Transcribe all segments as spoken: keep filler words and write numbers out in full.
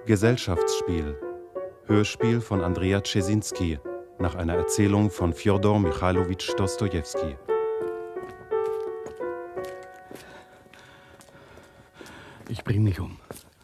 Gesellschaftsspiel. Hörspiel von Andrea Czesinski nach einer Erzählung von Fjodor Michailowitsch Dostojewski. Ich bring mich um.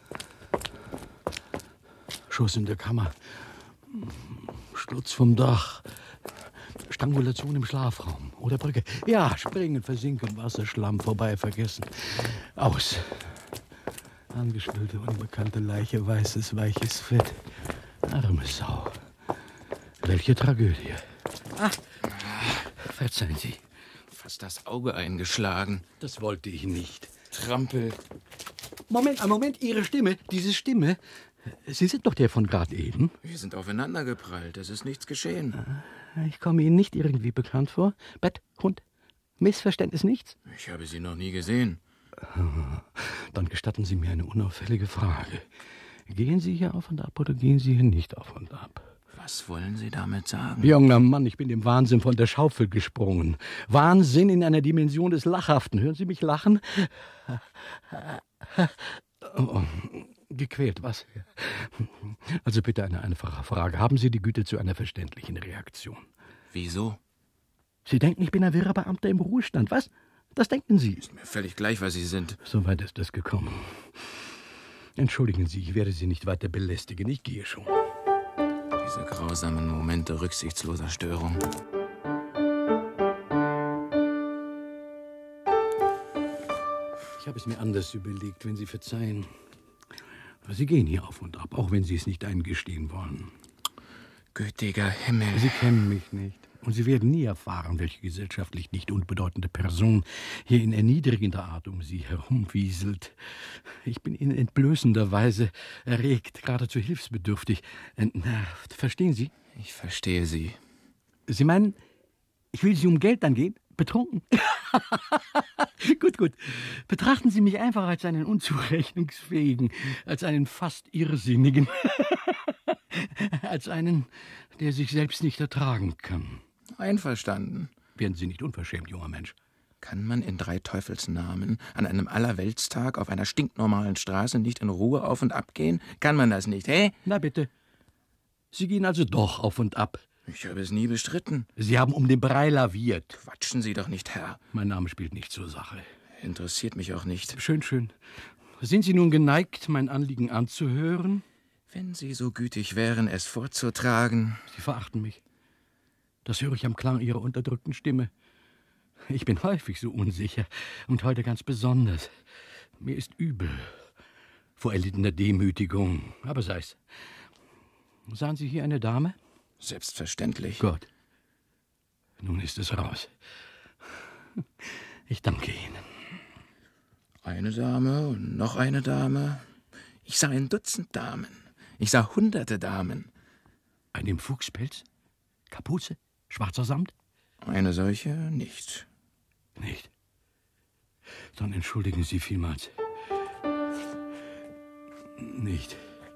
Schuss in der Kammer. Sturz vom Dach. Strangulation im Schlafraum. Oder Brücke. Ja, springen, versinken, Wasser, Schlamm, vorbei, vergessen. Aus. Angeschwüllte, unbekannte Leiche, weißes, weiches Fett. Arme Sau. Welche Tragödie. Ah, verzeihen Sie. Fast das Auge eingeschlagen. Das wollte ich nicht. Trampel. Moment, Moment, Ihre Stimme, diese Stimme. Sie sind doch der von gerade eben. Wir sind aufeinander geprallt. Es ist nichts geschehen. Ich komme Ihnen nicht irgendwie bekannt vor. Bett, Hund, Missverständnis, nichts? Ich habe Sie noch nie gesehen. Dann gestatten Sie mir eine unauffällige Frage. Gehen Sie hier auf und ab oder gehen Sie hier nicht auf und ab? Was wollen Sie damit sagen? Junger Mann, ich bin dem Wahnsinn von der Schaufel gesprungen. Wahnsinn in einer Dimension des Lachhaften. Hören Sie mich lachen? Oh, gequält, was? Also bitte eine einfache Frage. Haben Sie die Güte zu einer verständlichen Reaktion? Wieso? Sie denken, ich bin ein wirrer Beamter im Ruhestand, was? Das denken Sie? Ist mir völlig gleich, was Sie sind. So weit ist es gekommen. Entschuldigen Sie, ich werde Sie nicht weiter belästigen. Ich gehe schon. Diese grausamen Momente rücksichtsloser Störung. Ich habe es mir anders überlegt, wenn Sie verzeihen. Sie gehen hier auf und ab, auch wenn Sie es nicht eingestehen wollen. Gütiger Himmel. Sie kennen mich nicht. Und Sie werden nie erfahren, welche gesellschaftlich nicht unbedeutende Person hier in erniedrigender Art um Sie herumwieselt. Ich bin in entblößender Weise erregt, geradezu hilfsbedürftig, entnervt. Verstehen Sie? Ich verstehe Sie. Sie meinen, ich will Sie um Geld angehen? Betrunken? Gut, gut. Betrachten Sie mich einfach als einen unzurechnungsfähigen, als einen fast Irrsinnigen, als einen, der sich selbst nicht ertragen kann. Einverstanden. Werden Sie nicht unverschämt, junger Mensch. Kann man in drei Teufelsnamen an einem Allerweltstag auf einer stinknormalen Straße nicht in Ruhe auf und ab gehen? Kann man das nicht, hä? Na bitte. Sie gehen also doch auf und ab. Ich habe es nie bestritten. Sie haben um den Brei laviert. Quatschen Sie doch nicht, Herr. Mein Name spielt nicht zur Sache. Interessiert mich auch nicht. Schön, schön. Sind Sie nun geneigt, mein Anliegen anzuhören? Wenn Sie so gütig wären, es vorzutragen. Sie verachten mich. Das höre ich am Klang Ihrer unterdrückten Stimme. Ich bin häufig so unsicher und heute ganz besonders. Mir ist übel vor erlittener Demütigung. Aber sei's. Sahen Sie hier eine Dame? Selbstverständlich. Gut. Nun ist es raus. Ich danke Ihnen. Eine Dame und noch eine Dame. Ich sah ein Dutzend Damen. Ich sah hunderte Damen. Eine im Fuchspelz? Kapuze? Schwarzer Samt? Eine solche nicht. Nicht? Dann entschuldigen Sie vielmals. Nicht.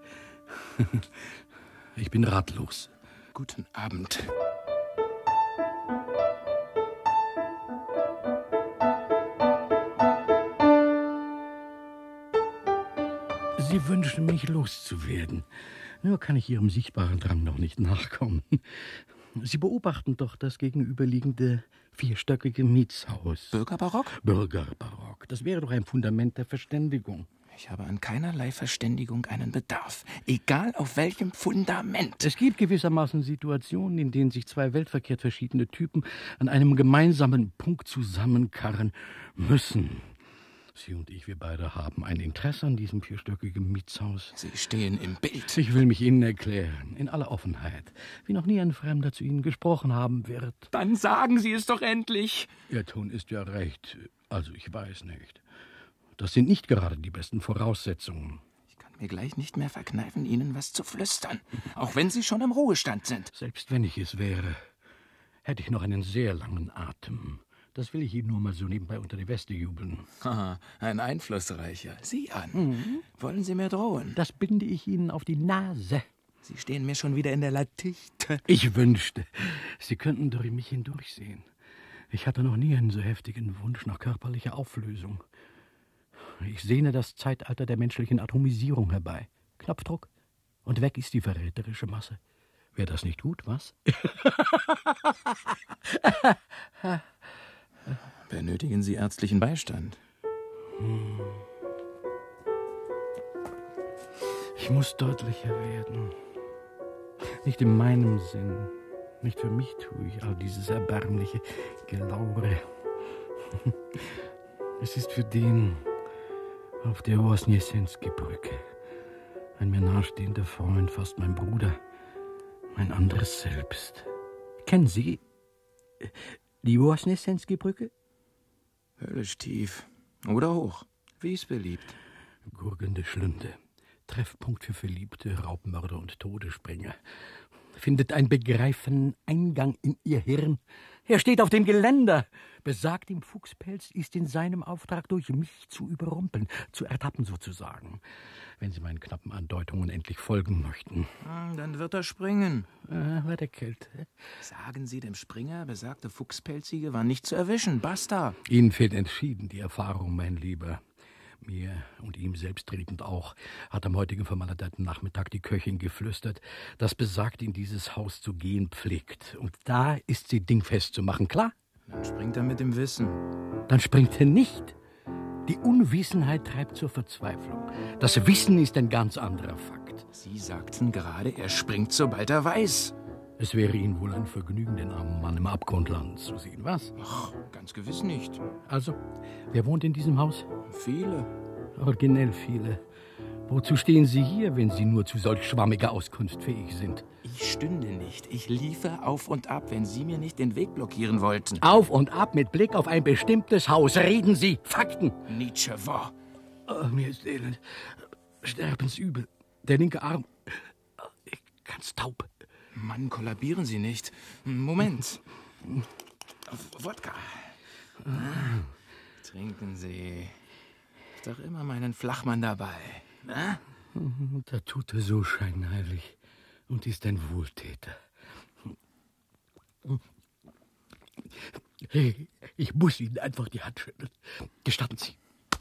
Ich bin ratlos. Guten Abend. Sie wünschen mich loszuwerden. Nur kann ich Ihrem sichtbaren Drang noch nicht nachkommen. Sie beobachten doch das gegenüberliegende vierstöckige Mietshaus. Bürgerbarock? Bürgerbarock. Das wäre doch ein Fundament der Verständigung. Ich habe an keinerlei Verständigung einen Bedarf. Egal auf welchem Fundament. Es gibt gewissermaßen Situationen, in denen sich zwei weltverkehrt verschiedene Typen an einem gemeinsamen Punkt zusammenkarren müssen. Sie und ich, wir beide haben ein Interesse an diesem vierstöckigen Mietshaus. Sie stehen im Bild. Ich will mich Ihnen erklären, in aller Offenheit, wie noch nie ein Fremder zu Ihnen gesprochen haben wird. Dann sagen Sie es doch endlich. Ihr Ton ist ja recht, also ich weiß nicht. Das sind nicht gerade die besten Voraussetzungen. Ich kann mir gleich nicht mehr verkneifen, Ihnen was zu flüstern, auch wenn Sie schon im Ruhestand sind. Selbst wenn ich es wäre, hätte ich noch einen sehr langen Atem. Das will ich Ihnen nur mal so nebenbei unter die Weste jubeln. Aha, ein Einflussreicher. Sie an. Mhm. Wollen Sie mir drohen? Das binde ich Ihnen auf die Nase. Sie stehen mir schon wieder in der Latichte. Ich wünschte, Sie könnten durch mich hindurchsehen. Ich hatte noch nie einen so heftigen Wunsch nach körperlicher Auflösung. Ich sehne das Zeitalter der menschlichen Atomisierung herbei. Knopfdruck, Und weg ist die verräterische Masse. Wäre das nicht gut, was? Benötigen Sie ärztlichen Beistand? Hm. Ich muss deutlicher werden. Nicht in meinem Sinn. Nicht für mich tue ich all dieses erbärmliche Gelaure. Es ist für den auf der Wosniesensky-Brücke. Ein mir nahestehender Freund, fast mein Bruder. Mein anderes Selbst. Kennen Sie die Wosniesensky-Brücke? Höllisch tief. Oder hoch. Wie es beliebt. Gurgelnde Schlünde. Treffpunkt für Verliebte, Raubmörder und Todesspringer. Findet ein Begreifen Eingang in ihr Hirn. Er steht auf dem Geländer. Besagt im Fuchspelz ist in seinem Auftrag, durch mich zu überrumpeln, zu ertappen sozusagen. Wenn Sie meinen knappen Andeutungen endlich folgen möchten. Dann wird er springen. Äh, bei der Kälte. Sagen Sie dem Springer, besagte Fuchspelzige war nicht zu erwischen. Basta. Ihnen fehlt entschieden die Erfahrung, mein Lieber. Mir und ihm selbstredend auch, hat am heutigen vermaledeiten Nachmittag die Köchin geflüstert, dass besagt in dieses Haus zu gehen pflegt. Und da ist sie dingfest zu machen, klar? Dann springt er mit dem Wissen. Dann springt er nicht. Die Unwissenheit treibt zur Verzweiflung. Das Wissen ist ein ganz anderer Fakt. Sie sagten gerade, er springt, sobald er weiß. Es wäre Ihnen wohl ein Vergnügen, den armen Mann im Abgrund landen zu sehen, was? Ach, ganz gewiss nicht. Also, wer wohnt in diesem Haus? Viele. Originell viele. Wozu stehen Sie hier, wenn Sie nur zu solch schwammiger Auskunft fähig sind? Ich stünde nicht. Ich liefe auf und ab, wenn Sie mir nicht den Weg blockieren wollten. Auf und ab mit Blick auf ein bestimmtes Haus. Reden Sie. Fakten. Nietzsche war. Oh, mir ist elend. Sterbensübel. Der linke Arm. Ganz taub. Mann, kollabieren Sie nicht. Moment. Wodka. Trinken Sie. Ist doch immer meinen Flachmann dabei. Na? Da tut er so scheinheilig und ist ein Wohltäter. Hey, ich muss Ihnen einfach die Hand schütteln. Gestatten Sie.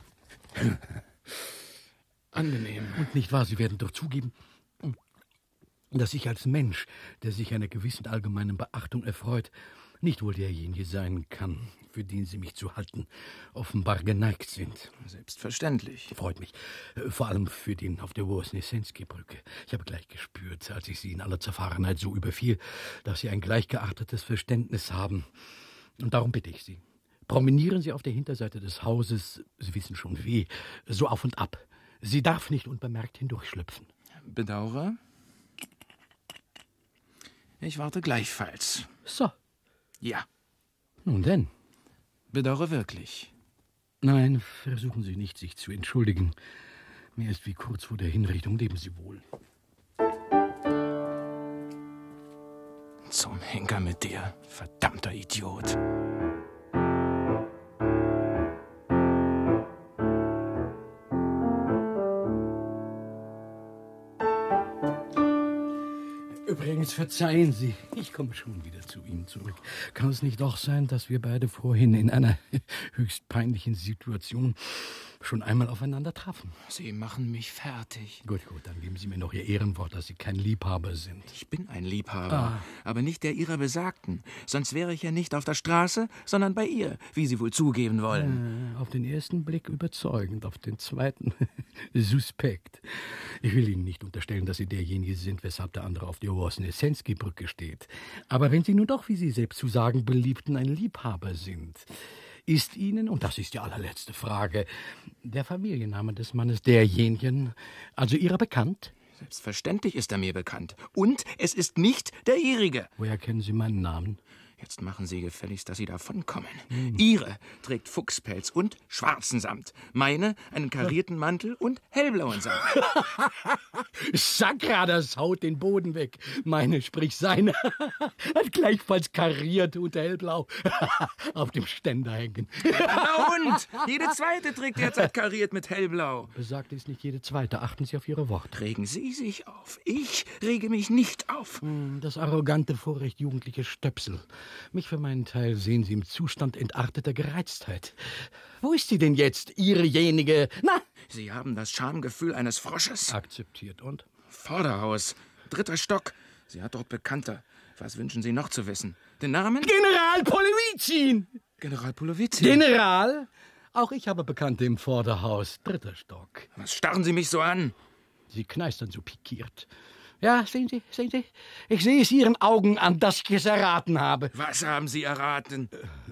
Angenehm. Und nicht wahr, Sie werden doch zugeben, dass ich als Mensch, der sich einer gewissen allgemeinen Beachtung erfreut, nicht wohl derjenige sein kann, für den Sie mich zu halten offenbar geneigt sind. Selbstverständlich. Freut mich. Vor allem für den auf der Wosniesensky-Brücke. Ich habe gleich gespürt, als ich Sie in aller Zerfahrenheit so überfiel, dass Sie ein gleichgeartetes Verständnis haben. Und darum bitte ich Sie, promenieren Sie auf der Hinterseite des Hauses, Sie wissen schon wie, so auf und ab. Sie darf nicht unbemerkt hindurchschlüpfen. Bedauere. Ich warte gleichfalls. So. Ja. Nun denn. Bedauere wirklich. Nein, versuchen Sie nicht, sich zu entschuldigen. Mir ist wie kurz vor der Hinrichtung, leben Sie wohl. Zum Henker mit dir, verdammter Idiot. Übrigens, verzeihen Sie, ich komme schon wieder zu Ihnen zurück. Kann es nicht doch sein, dass wir beide vorhin in einer höchst peinlichen Situation schon einmal aufeinander trafen? Sie machen mich fertig. Gut, gut, dann geben Sie mir noch Ihr Ehrenwort, dass Sie kein Liebhaber sind. Ich bin ein Liebhaber, Ah. aber nicht der Ihrer Besagten. Sonst wäre ich ja nicht auf der Straße, sondern bei ihr, wie Sie wohl zugeben wollen. Äh, auf den ersten Blick überzeugend, auf den zweiten suspekt. Ich will Ihnen nicht unterstellen, dass Sie derjenige sind, weshalb der andere auf der Wosniesensky-Brücke steht. Aber wenn Sie nun doch, wie Sie selbst zu sagen beliebten, ein Liebhaber sind, ist Ihnen, und das ist die allerletzte Frage, der Familienname des Mannes derjenigen, also Ihrer, bekannt? Selbstverständlich ist er mir bekannt. Und es ist nicht der Ihrige. Woher kennen Sie meinen Namen? Jetzt machen Sie gefälligst, dass Sie davonkommen. Hm. Ihre trägt Fuchspelz und schwarzen Samt. Meine einen karierten Mantel und hellblauen Samt. Sakra, das haut den Boden weg. Meine, sprich seine, hat gleichfalls kariert und hellblau auf dem Ständer hängen. Na und? Jede zweite trägt derzeit kariert mit hellblau. Besagt ist nicht jede zweite. Achten Sie auf Ihre Worte. Regen Sie sich auf. Ich rege mich nicht auf. Das arrogante Vorrecht jugendliche Stöpsel. Mich für meinen Teil sehen Sie im Zustand entarteter Gereiztheit. Wo ist sie denn jetzt, Ihrejenige? Na? Sie haben das Schamgefühl eines Frosches. Akzeptiert und? Vorderhaus, dritter Stock. Sie hat dort Bekannte. Was wünschen Sie noch zu wissen? Den Namen? General Polowizin! General Polowizin. General? Auch ich habe Bekannte im Vorderhaus, dritter Stock. Was starren Sie mich so an? Sie kneistern so pikiert. Ja, sehen Sie, sehen Sie, ich sehe es Ihren Augen an, dass ich es erraten habe. Was haben Sie erraten?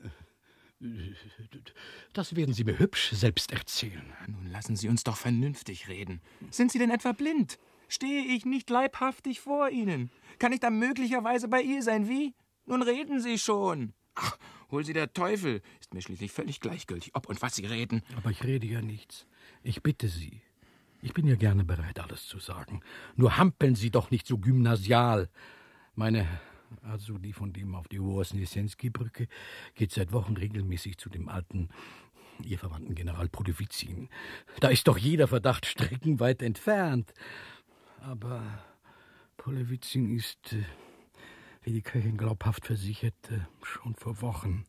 Das werden Sie mir hübsch selbst erzählen. Nun lassen Sie uns doch vernünftig reden. Sind Sie denn etwa blind? Stehe ich nicht leibhaftig vor Ihnen? Kann ich da möglicherweise bei ihr sein? Wie? Nun reden Sie schon. Ach, hol Sie der Teufel. Ist mir schließlich völlig gleichgültig, ob und was Sie reden. Aber ich rede ja nichts. Ich bitte Sie. Ich bin ja gerne bereit, alles zu sagen. Nur hampeln Sie doch nicht so gymnasial. Meine, also die von dem auf die Woosniesensky-Brücke, geht seit Wochen regelmäßig zu dem alten, Ihr Verwandten General Polowizin. Da ist doch jeder Verdacht streckenweit entfernt. Aber Polowizin ist, äh, wie die Köchin glaubhaft versichert, äh, schon vor Wochen.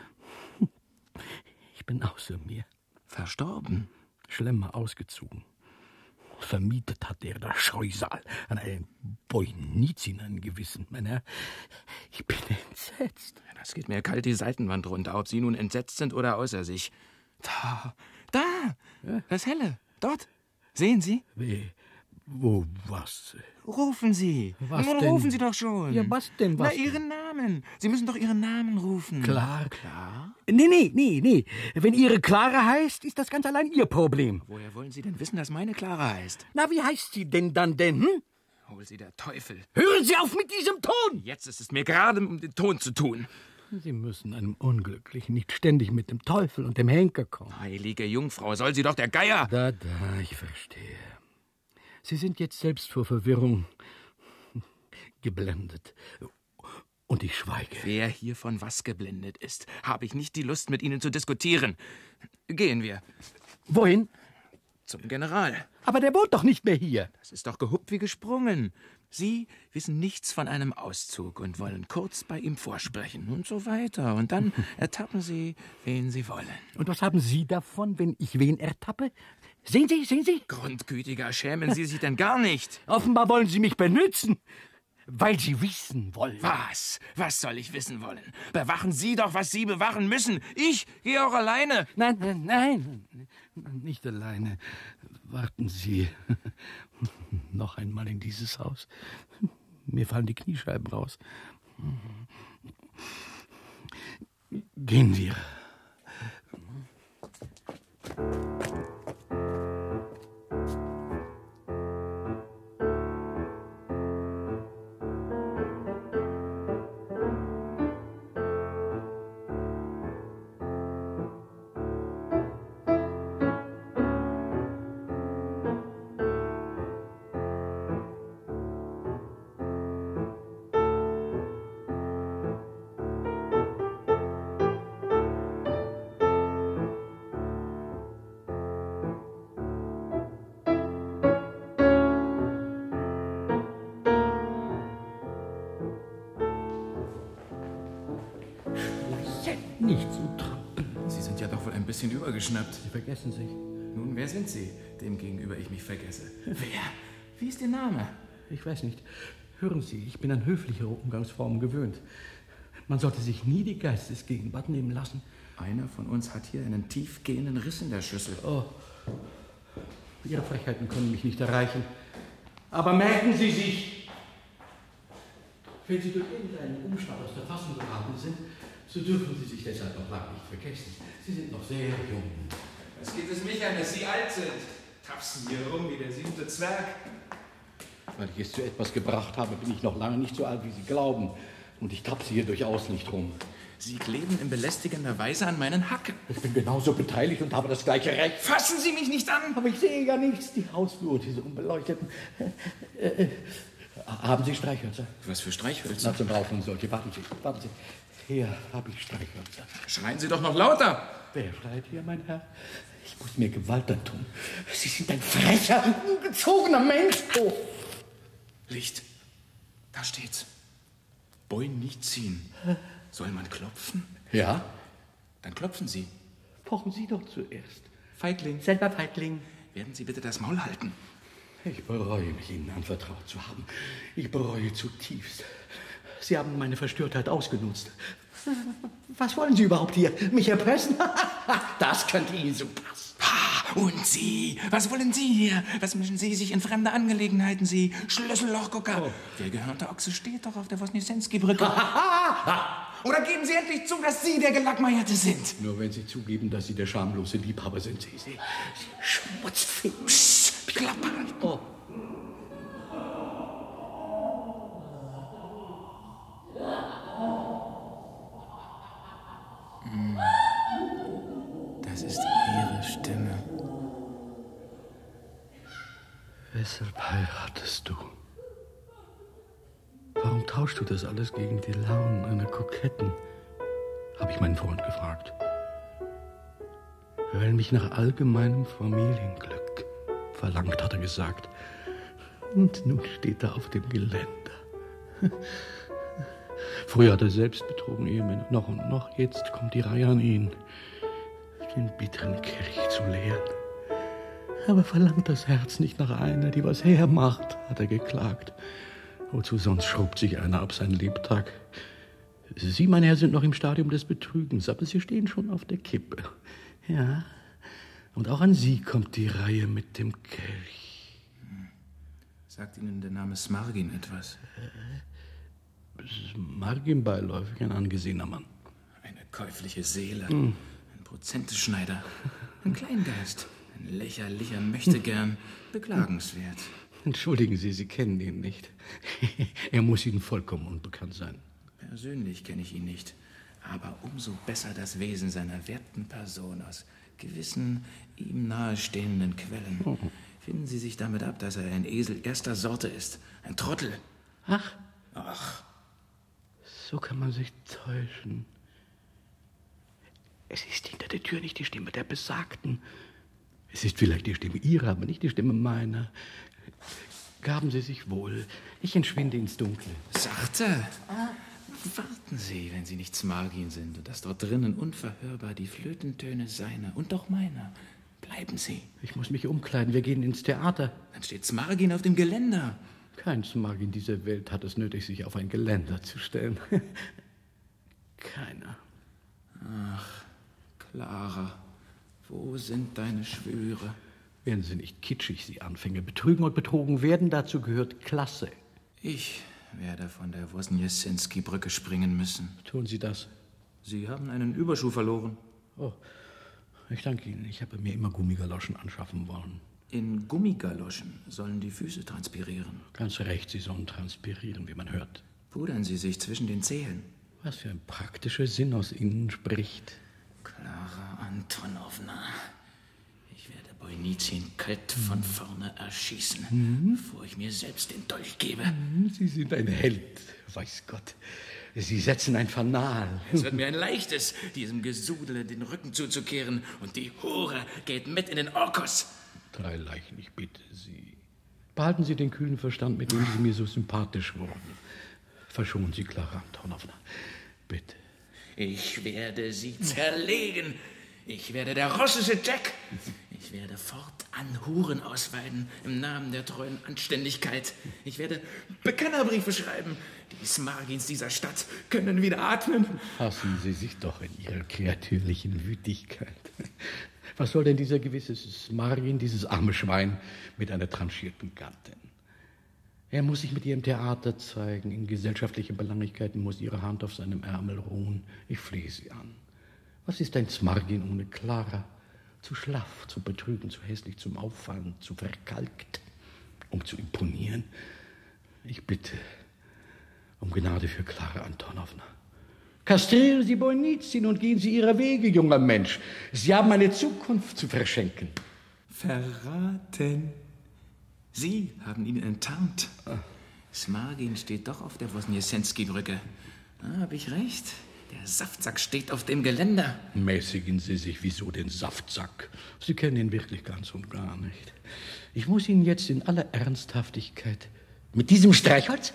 Ich bin außer mir. Verstorben? Schlemmer ausgezogen. Vermietet hat er das Scheusal an einen Boinizin angewiesen, mein Herr. Ich bin entsetzt. Das geht mir kalt die Seitenwand runter, ob Sie nun entsetzt sind oder außer sich. Da, da, ja? Das Helle, dort. Sehen Sie? Wie, wo, was? Rufen Sie. Was Nun denn? rufen Sie doch schon. Ja, was denn, was Na, Ihren Namen. Sie müssen doch Ihren Namen rufen. Klar. Klar? Nee, nee, nee, nee. Wenn Ihre Clara heißt, ist das ganz allein Ihr Problem. Woher wollen Sie denn wissen, dass meine Clara heißt? Na, wie heißt sie denn dann denn, hm? Hol Sie der Teufel. Hören Sie auf mit diesem Ton! Jetzt ist es mir gerade um den Ton zu tun. Sie müssen einem Unglücklichen nicht ständig mit dem Teufel und dem Henker kommen. Heilige Jungfrau, soll sie doch der Geier... Da, da, ich verstehe. Sie sind jetzt selbst vor Verwirrung geblendet. Und ich schweige. Wer hier von was geblendet ist, habe ich nicht die Lust, mit Ihnen zu diskutieren. Gehen wir. Wohin? Zum General. Aber der wohnt doch nicht mehr hier. Das ist doch gehuppt wie gesprungen. Sie wissen nichts von einem Auszug und wollen kurz bei ihm vorsprechen und so weiter. Und dann ertappen Sie, wen Sie wollen. Und was haben Sie davon, wenn ich wen ertappe? Sehen Sie, sehen Sie? Grundgütiger, schämen Sie sich denn gar nicht? Offenbar wollen Sie mich benützen, weil Sie wissen wollen. Was? Was soll ich wissen wollen? Bewachen Sie doch, was Sie bewachen müssen. Ich gehe auch alleine. Nein, nein, nein, nicht alleine. Warten Sie noch einmal in dieses Haus. Mir fallen die Kniescheiben raus. Gehen wir. Nicht so trampeln. Sie sind ja doch wohl ein bisschen übergeschnappt. Sie vergessen sich. Nun, wer sind Sie, dem gegenüber ich mich vergesse? Wer? Wie ist Ihr Name? Ich weiß nicht. Hören Sie, ich bin an höflichere Umgangsformen gewöhnt. Man sollte sich nie die Geistesgegenwart nehmen lassen. Einer von uns hat hier einen tiefgehenden Riss in der Schüssel. Oh, Ihre Frechheiten können mich nicht erreichen. Aber merken Sie sich, wenn Sie durch irgendeinen Umstand aus der Fassung geraten sind, so dürfen Sie sich deshalb noch lange nicht vergessen. Sie sind noch sehr jung. Was geht es mich an, dass Sie alt sind? Tapsen hier rum wie der siebente Zwerg. Weil ich es zu etwas gebracht habe, bin ich noch lange nicht so alt, wie Sie glauben. Und ich tapse hier durchaus nicht rum. Sie kleben in belästigender Weise an meinen Hacken. Ich bin genauso beteiligt und habe das gleiche Recht. Fassen Sie mich nicht an! Aber ich sehe ja nichts. Die Hausflur, diese unbeleuchteten. Äh, äh, haben Sie Streichhölzer? Was für Streichhölzer? Na, zum Rauchen solche. Warten Sie, warten Sie. Hier habe ich Streichhölzer. Schreien Sie doch noch lauter! Wer schreit hier, mein Herr? Ich muss mir Gewalt antun. Sie sind ein frecher, ungezogener Mensch. Oh. Licht. Da steht's. Boin nicht ziehen. Soll man klopfen? Ja? Dann klopfen Sie. Pochen Sie doch zuerst. Feigling. Selber Feigling. Werden Sie bitte das Maul halten. Ich bereue mich, Ihnen anvertraut zu haben. Ich bereue zutiefst. Sie haben meine Verstörtheit ausgenutzt. Was wollen Sie überhaupt hier? Mich erpressen? Das könnte Ihnen so passen. Und Sie? Was wollen Sie hier? Was mischen Sie sich in fremde Angelegenheiten, Sie Schlüssellochgucker? Oh. Der gehörnte Ochse steht doch auf der Wosniewski-Brücke. Oder geben Sie endlich zu, dass Sie der Gelackmeierte sind? Nur wenn Sie zugeben, dass Sie der schamlose Liebhaber sind, Sie. Sie, Sie Schmutzfink. Psst, klappern. Oh. Das ist Ihre Stimme. Weshalb heiratest du? Warum tauschst du das alles gegen die Launen einer Koketten? Habe ich meinen Freund gefragt. Weil mich nach allgemeinem Familienglück verlangt, hat er gesagt. Und nun steht er auf dem Geländer. Früher hat er selbst betrogen Ehemänner, noch und noch. Jetzt kommt die Reihe an ihn, den bitteren Kelch zu leeren. Aber verlangt das Herz nicht nach einer, die was hermacht, hat er geklagt. Wozu sonst schrubbt sich einer ab seinen Lebtag? Sie, mein Herr, sind noch im Stadium des Betrügens, aber Sie stehen schon auf der Kippe. Ja, und auch an Sie kommt die Reihe mit dem Kelch. Sagt Ihnen der Name Smargin etwas? Äh, Smargin beiläufig, ein angesehener Mann. Eine käufliche Seele, mm. ein Prozenteschneider, ein Kleingeist, ein lächerlicher Möchtegern, beklagenswert. Entschuldigen Sie, Sie kennen ihn nicht. Er muss Ihnen vollkommen unbekannt sein. Persönlich kenne ich ihn nicht, aber umso besser das Wesen seiner werten Person aus gewissen, ihm nahestehenden Quellen. Oh. Finden Sie sich damit ab, dass er ein Esel erster Sorte ist, ein Trottel. Ach. Ach. So kann man sich täuschen. Es ist hinter der Tür nicht die Stimme der Besagten. Es ist vielleicht die Stimme Ihrer, aber nicht die Stimme meiner. Gaben Sie sich wohl. Ich entschwinde ins Dunkle. Sachte. Ah. Warten Sie, wenn Sie nicht Smargin sind und dass dort drinnen unverhörbar die Flötentöne seiner und doch meiner. Bleiben Sie. Ich muss mich umkleiden, wir gehen ins Theater. Dann steht Smargin auf dem Geländer. Kein Smargin dieser Welt hat es nötig, sich auf ein Geländer zu stellen. Keiner. Ach, Clara, wo sind deine Schwüre? Werden Sie nicht kitschig, Sie Anfänger. Betrügen und betrogen werden, dazu gehört Klasse. Ich werde von der Wosniewski-Brücke springen müssen. Tun Sie das? Sie haben einen Überschuh verloren. Oh, ich danke Ihnen. Ich habe mir immer Gummigaloschen anschaffen wollen. In Gummigaloschen sollen die Füße transpirieren. Ganz recht, sie sollen transpirieren, wie man hört. Pudern Sie sich zwischen den Zehen. Was für ein praktischer Sinn aus Ihnen spricht. Clara Antonowna, ich werde Boinizin kalt von vorne erschießen, mhm. bevor ich mir selbst den Dolch gebe. Sie sind ein Held, weiß Gott. Sie setzen ein Fanal. Es wird mir ein leichtes, diesem Gesudel den Rücken zuzukehren. Und die Hure geht mit in den Orkus. Drei Leichen, ich bitte Sie. Behalten Sie den kühlen Verstand, mit dem Sie mir so sympathisch wurden. Verschonen Sie Clara Antonowna. Bitte. Ich werde Sie zerlegen. Ich werde der russische Jack. Ich werde fortan Huren ausweiden im Namen der treuen Anständigkeit. Ich werde Bekennerbriefe schreiben. Die Smargins dieser Stadt können wieder atmen. Fassen Sie sich doch in Ihrer kreatürlichen Wütigkeit. Was soll denn dieser gewisse Smargin, dieses arme Schwein, mit einer tranchierten Gattin? Er muss sich mit ihr im Theater zeigen. In gesellschaftlichen Belanglichkeiten muss ihre Hand auf seinem Ärmel ruhen. Ich flehe Sie an. Was ist ein Smargin ohne Clara? Zu schlaff, zu betrügen, zu hässlich zum Auffallen, zu verkalkt, um zu imponieren. Ich bitte um Gnade für Clara Antonowna. Kastrieren Sie Boinizin und gehen Sie Ihrer Wege, junger Mensch. Sie haben eine Zukunft zu verschenken. Verraten. Sie haben ihn enttarnt. Ah. Smargin steht doch auf der Wosniewski-Brücke. Ah, hab ich recht? Der Saftsack steht auf dem Geländer. Mäßigen Sie sich, wieso den Saftsack? Sie kennen ihn wirklich ganz und gar nicht. Ich muss Ihnen jetzt in aller Ernsthaftigkeit mit diesem Streichholz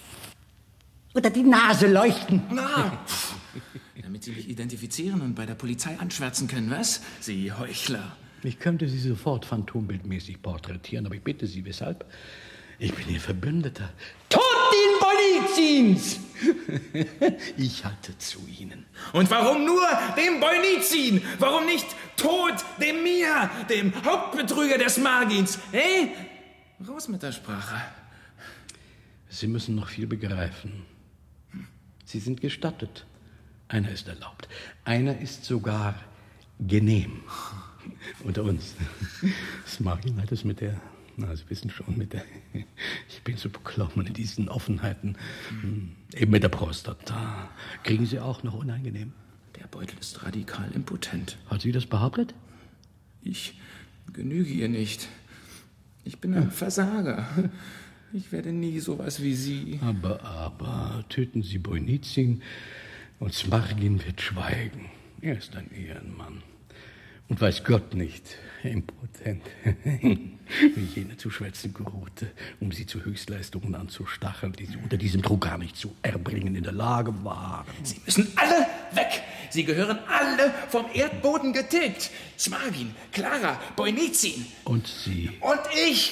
unter die Nase leuchten. Na, damit Sie mich identifizieren und bei der Polizei anschwärzen können, was? Sie Heuchler. Ich könnte Sie sofort phantombildmäßig porträtieren, aber ich bitte Sie, weshalb? Ich bin Ihr Verbündeter. Tod den Boinizins! Ich halte zu Ihnen. Und warum nur dem Boinizin? Warum nicht Tod dem Mir, dem Hauptbetrüger des Margins? Hey? Raus mit der Sprache. Sie müssen noch viel begreifen. Sie sind gestattet. Einer ist erlaubt. Einer ist sogar genehm. Unter uns. Smargin hat es mit der, na, Sie wissen schon, mit der, ich bin so beklommen in diesen Offenheiten. Hm. Eben mit der Prostata. Kriegen Sie auch noch unangenehm? Der Beutel ist radikal impotent. Hat sie das behauptet? Ich genüge ihr nicht. Ich bin ein Versager. Ich werde nie sowas wie Sie. Aber, aber, töten Sie Boinizin und Smargin wird schweigen. Er ist ein Ehrenmann. Und weiß Gott nicht, impotent, wie jene zu schwätzen geruhte, um sie zu Höchstleistungen anzustacheln, die sie unter diesem Druck gar nicht zu erbringen in der Lage waren. Sie müssen alle weg. Sie gehören alle vom Erdboden getilgt. Smargin, Clara, Boinizin. Und Sie? Und ich.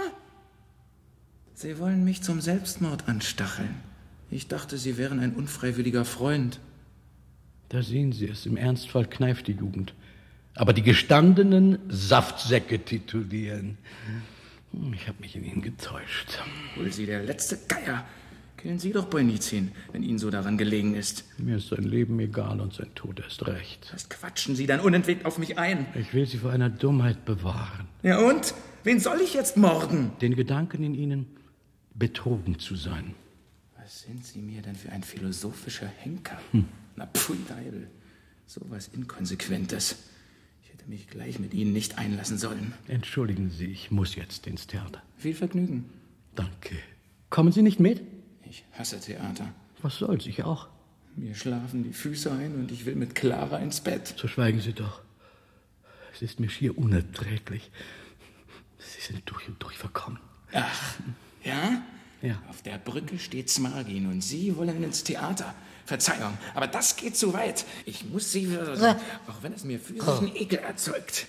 Sie wollen mich zum Selbstmord anstacheln. Ich dachte, Sie wären ein unfreiwilliger Freund. Da sehen Sie es, im Ernstfall kneift die Jugend. Aber die Gestandenen Saftsäcke titulieren. Ich habe mich in Ihnen getäuscht. Wohl Sie der letzte Geier. Killen Sie doch Boinizin, wenn Ihnen so daran gelegen ist. Mir ist sein Leben egal und sein Tod erst recht. Was quatschen Sie dann unentwegt auf mich ein? Ich will Sie vor einer Dummheit bewahren. Ja und? Wen soll ich jetzt morden? Den Gedanken in Ihnen, betrogen zu sein. Was sind Sie mir denn für ein philosophischer Henker? Hm. Na pfui Deibel, so was Inkonsequentes. Ich hätte mich gleich mit Ihnen nicht einlassen sollen. Entschuldigen Sie, ich muss jetzt ins Theater. Viel Vergnügen. Danke. Kommen Sie nicht mit? Ich hasse Theater. Was soll's, ich auch. Mir schlafen die Füße ein und ich will mit Clara ins Bett. So schweigen Sie doch. Es ist mir schier unerträglich. Sie sind durch und durch verkommen. Ach, ja? Ja. Auf der Brücke steht Smargin und Sie wollen ins Theater. Verzeihung, aber das geht zu weit. Ich muss Sie würdigen, auch wenn es mir physischen Ekel erzeugt.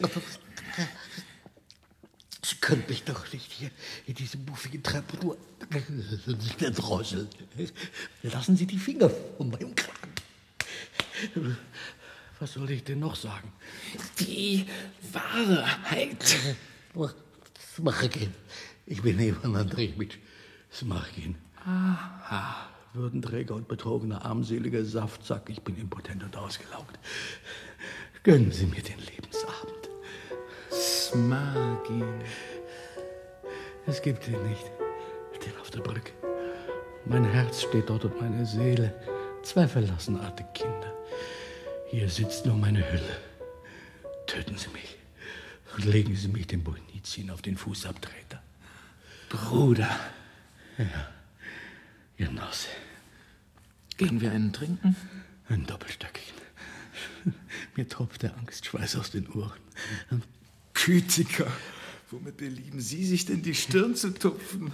Sie können mich doch nicht hier in diese muffigen Treppe nur drosseln. Lassen Sie die Finger von meinem Kragen. Was soll ich denn noch sagen? Die Wahrheit. Smargin. Ich bin Ivan Andrejewitsch Smargin. Aha. Würdenträger und betrogener, armseliger Saftsack. Ich bin impotent und ausgelaugt. Gönnen Sie mir den Lebensabend. Smargin. Es gibt ihn nicht. Den auf der Brücke. Mein Herz steht dort und meine Seele. Zwei verlassenartige Kinder. Hier sitzt nur meine Hülle. Töten Sie mich. Und legen Sie mich dem Boinizin auf den Fußabtreter. Bruder. Ja. Genosse. Gehen wir einen trinken? Einen doppelstöckigen. Mir tropft der Angstschweiß aus den Ohren. Gütiger, womit belieben Sie sich denn die Stirn zu tupfen?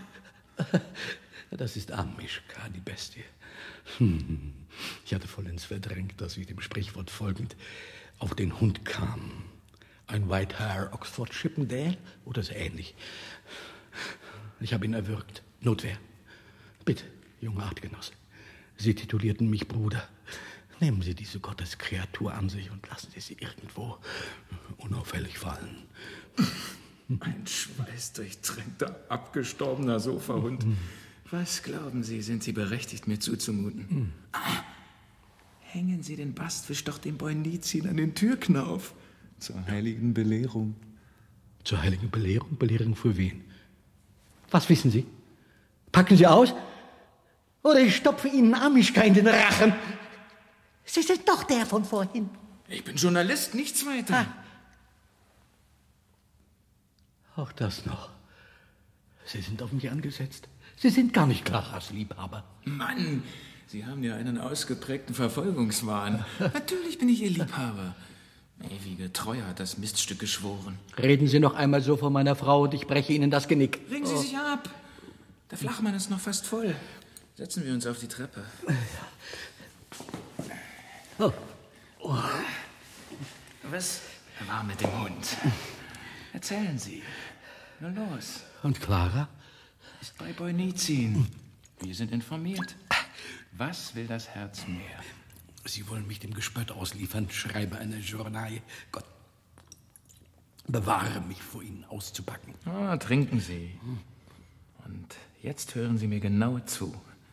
Das ist Amischka, die Bestie. Ich hatte vollends verdrängt, dass ich dem Sprichwort folgend auf den Hund kam. Ein White Hair Oxford Chippendale oder so ähnlich. Ich habe ihn erwürgt. Notwehr. Bitte, junger Artgenosse. Sie titulierten mich Bruder. Nehmen Sie diese Gotteskreatur an sich und lassen Sie sie irgendwo unauffällig fallen. Ein schweißdurchtränkter, abgestorbener Sofahund. Was glauben Sie, sind Sie berechtigt, mir zuzumuten? Ah, hängen Sie den Bastwisch doch dem Boinizin an den Türknauf. Zur heiligen Belehrung. Zur heiligen Belehrung? Belehrung für wen? Was wissen Sie? Packen Sie aus? Oder ich stopfe Ihnen Amischka in den Rachen. Sie sind doch der von vorhin. Ich bin Journalist, nichts weiter. Ah. Auch das noch. Sie sind auf mich angesetzt. Sie sind gar nicht Claras Liebhaber. Mann, Sie haben ja einen ausgeprägten Verfolgungswahn. Natürlich bin ich Ihr Liebhaber. Ewige Treue hat das Miststück geschworen. Reden Sie noch einmal so von meiner Frau und ich breche Ihnen das Genick. Regen Sie oh. sich ab. Der Flachmann ist noch fast voll. Setzen wir uns auf die Treppe. Oh. Oh. Was War mit dem Hund. Erzählen Sie. Nur los. Und Clara? Ist bei Boinizin. Wir sind informiert. Was will das Herz mehr? Sie wollen mich dem Gespött ausliefern, schreibe eine Journal. Gott, bewahre mich vor Ihnen auszupacken. Ah, trinken Sie. Und jetzt hören Sie mir genau zu.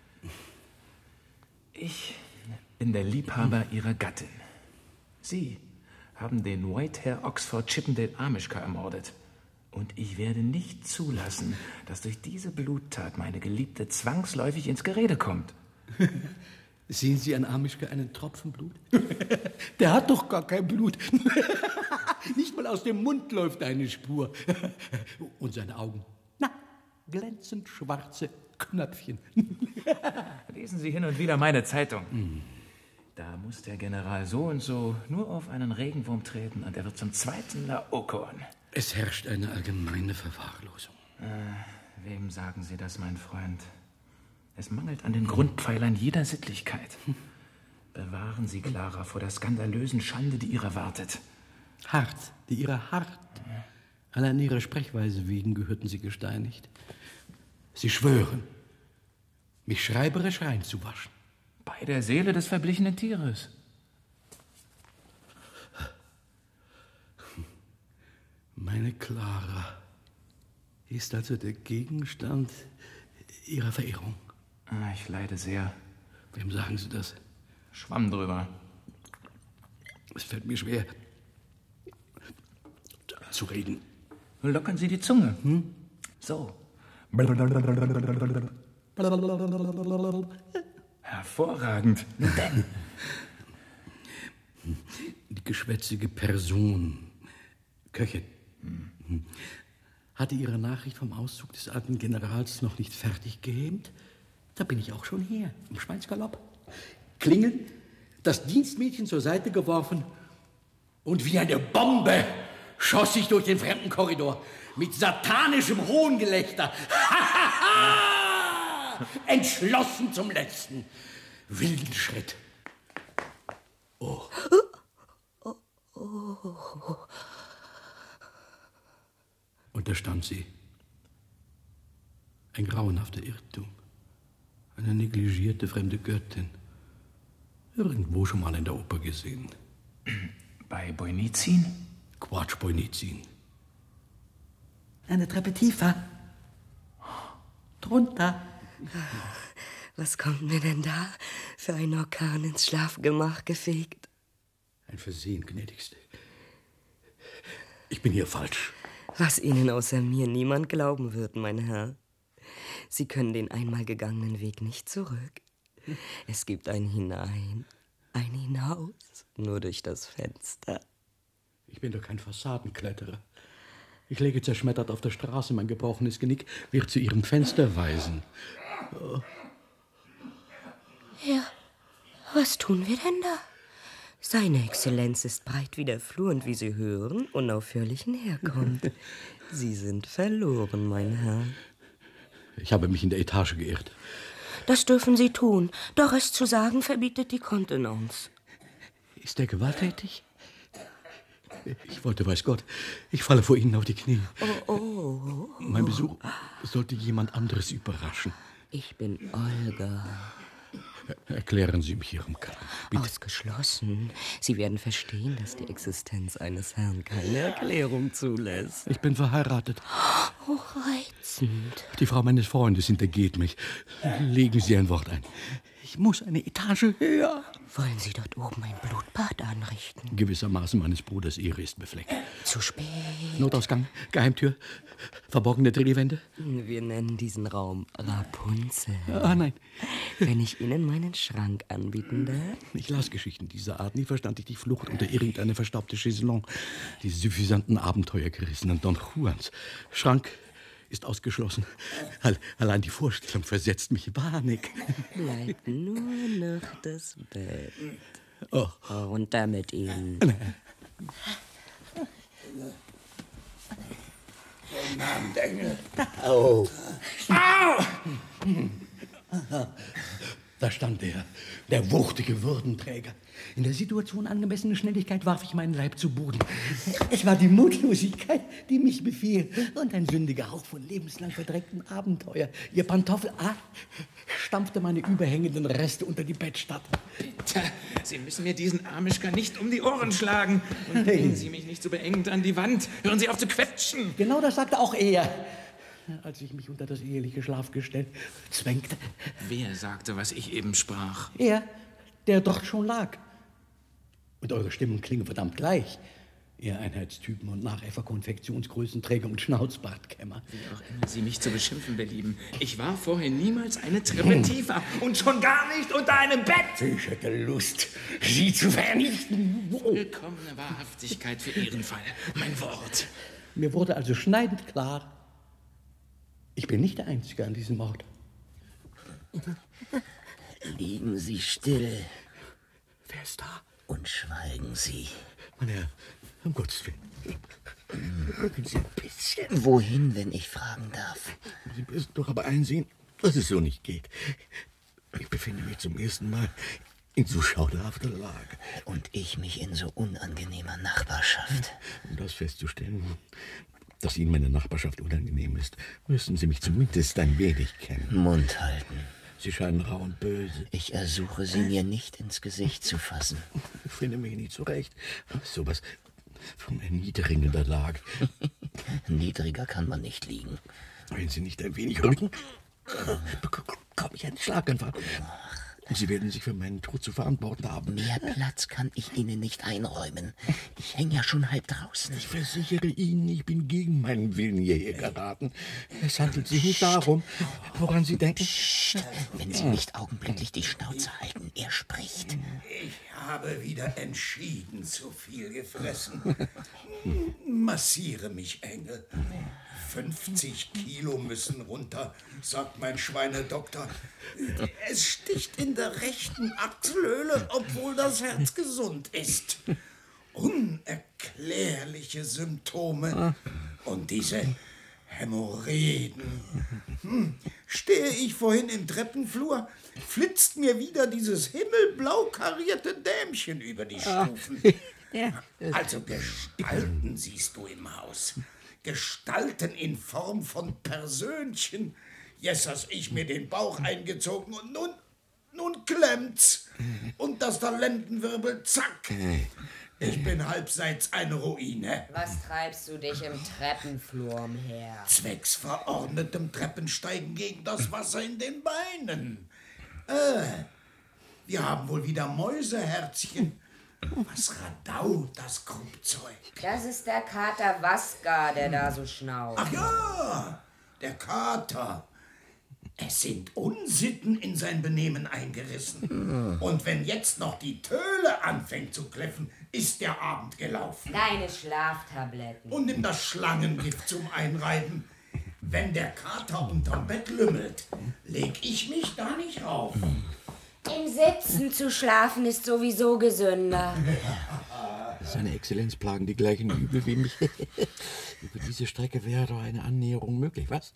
Ich bin der Liebhaber Ihrer Gattin. Sie haben den Whitehair Oxford Chippendale Amischka ermordet. Und ich werde nicht zulassen, dass durch diese Bluttat meine Geliebte zwangsläufig ins Gerede kommt. Sehen Sie an Amischka einen Tropfen Blut? Der hat doch gar kein Blut. Nicht mal aus dem Mund läuft eine Spur. Und seine Augen? Na, glänzend schwarze Knöpfchen. Lesen Sie hin und wieder meine Zeitung. Mhm. Da muss der General so und so nur auf einen Regenwurm treten und er wird zum zweiten Laokoon. Es herrscht eine allgemeine Verwahrlosung. Äh, wem sagen Sie das, mein Freund? Es mangelt an den Grundpfeilern jeder Sittlichkeit. Bewahren Sie Clara vor der skandalösen Schande, die ihr erwartet. Hart, die ihrer hart. Allein ihrer Sprechweise wegen gehörten sie gesteinigt. Sie schwören, mich schreiberisch reinzuwaschen. Bei der Seele des verblichenen Tieres. Meine Clara ist also der Gegenstand Ihrer Verehrung. Ich leide sehr. Wem sagen Sie das? Schwamm drüber. Es fällt mir schwer, zu reden. Lockern Sie die Zunge. Hm? So. Hervorragend. Denn die geschwätzige Person, Köchin, hm. hatte ihre Nachricht vom Auszug des alten Generals noch nicht fertig gehämt. Da bin ich auch schon her, im Schweinsgalopp. Klingeln, das Dienstmädchen zur Seite geworfen und wie eine Bombe schoss ich durch den fremden Korridor mit satanischem Hohngelächter. Entschlossen zum letzten wilden Schritt. Oh. Oh. Oh. Und da stand sie. Ein grauenhafter Irrtum. Eine negligierte fremde Göttin. Irgendwo schon mal in der Oper gesehen. Bei Boinizin? Quatsch, Boinizin. Eine Treppe tiefer. Drunter. Was kommt mir denn da für ein Orkan ins Schlafgemach gefegt? Ein Versehen, gnädigste. Ich bin hier falsch. Was Ihnen außer mir niemand glauben wird, mein Herr. Sie können den einmal gegangenen Weg nicht zurück. Es gibt ein Hinein, ein Hinaus, nur durch das Fenster. Ich bin doch kein Fassadenkletterer. Ich lege zerschmettert auf der Straße, mein gebrochenes Genick wird zu Ihrem Fenster weisen. Oh. Ja, was tun wir denn da? Seine Exzellenz ist breit wie der Flur und wie Sie hören, unaufhörlich näherkommt. Sie sind verloren, mein Herr. Ich habe mich in der Etage geirrt. Das dürfen Sie tun, doch es zu sagen verbietet die Kontenance. Ist er gewalttätig? Ich wollte, weiß Gott, ich falle vor Ihnen auf die Knie. Oh, oh, oh. Mein Besuch sollte jemand anderes überraschen. Ich bin Olga. Erklären Sie mich Ihrem Krank, bitte. Ausgeschlossen. Sie werden verstehen, dass die Existenz eines Herrn keine Erklärung zulässt. Ich bin verheiratet. Oh, reizend. Die Frau meines Freundes hintergeht mich. Legen Sie ein Wort ein. Ich muss eine Etage höher. Wollen Sie dort oben ein Blutbad anrichten? Gewissermaßen meines Bruders Ehre ist befleckt. Zu spät. Notausgang, Geheimtür, verborgene Drehwände. Wir nennen diesen Raum Rapunzel. Ah, nein. Wenn ich Ihnen meinen Schrank anbieten darf? Ich las Geschichten dieser Art. Nie verstand ich die Flucht unter irgendeine verstaubte Chaiselon. Die suffisanten Abenteuergerissenen Don Juans. Schrank ist ausgeschlossen. Allein die Vorstellung versetzt mich in Panik. Bleibt nur noch das Bett. Oh. Runter mit Ihnen. Oh. Au! Da stand er, der wuchtige Würdenträger. In der Situation angemessene Schnelligkeit warf ich meinen Leib zu Boden. Es war die Mutlosigkeit, die mich befiel. Und ein sündiger Hauch von lebenslang verdrecktem Abenteuer. Ihr Pantoffel ah, stampfte meine überhängenden Reste unter die Bettstatte. Bitte, Sie müssen mir diesen Amischka nicht um die Ohren schlagen. Und bringen Sie mich nicht so beengend an die Wand. Hören Sie auf zu quetschen. Genau das sagte auch er, als ich mich unter das eheliche Schlafgestell zwängte. Wer sagte, was ich eben sprach? Er, der dort schon lag. Und eure Stimmen klingen verdammt gleich. Ihr Einheitstypen und Nachäffer, Konfektionsgrößenträger und Schnauzbartkämmer. Wie auch immer Sie mich zu beschimpfen belieben. Ich war vorher niemals eine Treppe tiefer und schon gar nicht unter einem Bett. Ich hätte Lust, Sie zu vernichten. Willkommene Wahrhaftigkeit für Ihren Fall. Mein Wort. Mir wurde also schneidend klar, ich bin nicht der Einzige an diesem Ort. Liegen Sie still. Wer ist da? Und schweigen Sie. Mein Herr, um Gottes Willen. Rücken Sie ein bisschen. Wohin, wenn ich fragen darf? Sie müssen doch aber einsehen, dass es so nicht geht. Ich befinde mich zum ersten Mal in so schauderhafter Lage. Und ich mich in so unangenehmer Nachbarschaft. Um das festzustellen, dass Ihnen meine Nachbarschaft unangenehm ist, müssen Sie mich zumindest ein wenig kennen. Mund halten. Sie scheinen rau und böse. Ich ersuche Sie, mir nicht ins Gesicht zu fassen. Ich finde mich nicht zurecht. So was von erniedrigender Lage. Niedriger kann man nicht liegen. Wenn Sie nicht ein wenig rücken, bekomme ich einen Schlaganfall. Sie werden sich für meinen Tod zu verantworten haben. Mehr Platz kann ich Ihnen nicht einräumen. Ich hänge ja schon halb draußen. Ich versichere Ihnen, ich bin gegen meinen Willen hierher geraten. Es handelt sich nicht darum, woran Sie denken. Psst, wenn Sie nicht augenblicklich die Schnauze halten. Er spricht. Ich habe wieder entschieden zu viel gefressen. Massiere mich, Engel. fünfzig Kilo müssen runter, sagt mein Schweinedoktor. Es sticht in der rechten Achselhöhle, obwohl das Herz gesund ist. Unerklärliche Symptome. Und diese Hämorrhoiden. Hm. Stehe ich vorhin im Treppenflur, flitzt mir wieder dieses himmelblau karierte Dämchen über die Stufen. Also Gestalten siehst du im Haus. Gestalten in Form von Persönchen. Jetzt hast ich mir den Bauch eingezogen und nun, nun klemmt's. Und das Talentenwirbel, zack. Ich bin halbseits eine Ruine. Was treibst du dich im Treppenflur umher? Zwecks verordnetem Treppensteigen gegen das Wasser in den Beinen. Äh, wir haben wohl wieder Mäuseherzchen. Was radaut das Kruppzeug? Das ist der Kater Waska, der da so schnauft. Ach ja, der Kater. Es sind Unsitten in sein Benehmen eingerissen. Und wenn jetzt noch die Töle anfängt zu kläffen, ist der Abend gelaufen. Deine Schlaftabletten. Und nimm das Schlangengift zum Einreiben. Wenn der Kater unterm Bett lümmelt, leg ich mich da nicht rauf. Im Sitzen zu schlafen ist sowieso gesünder. Seine Exzellenz plagen die gleichen Übel wie mich. Über diese Strecke wäre doch eine Annäherung möglich, was?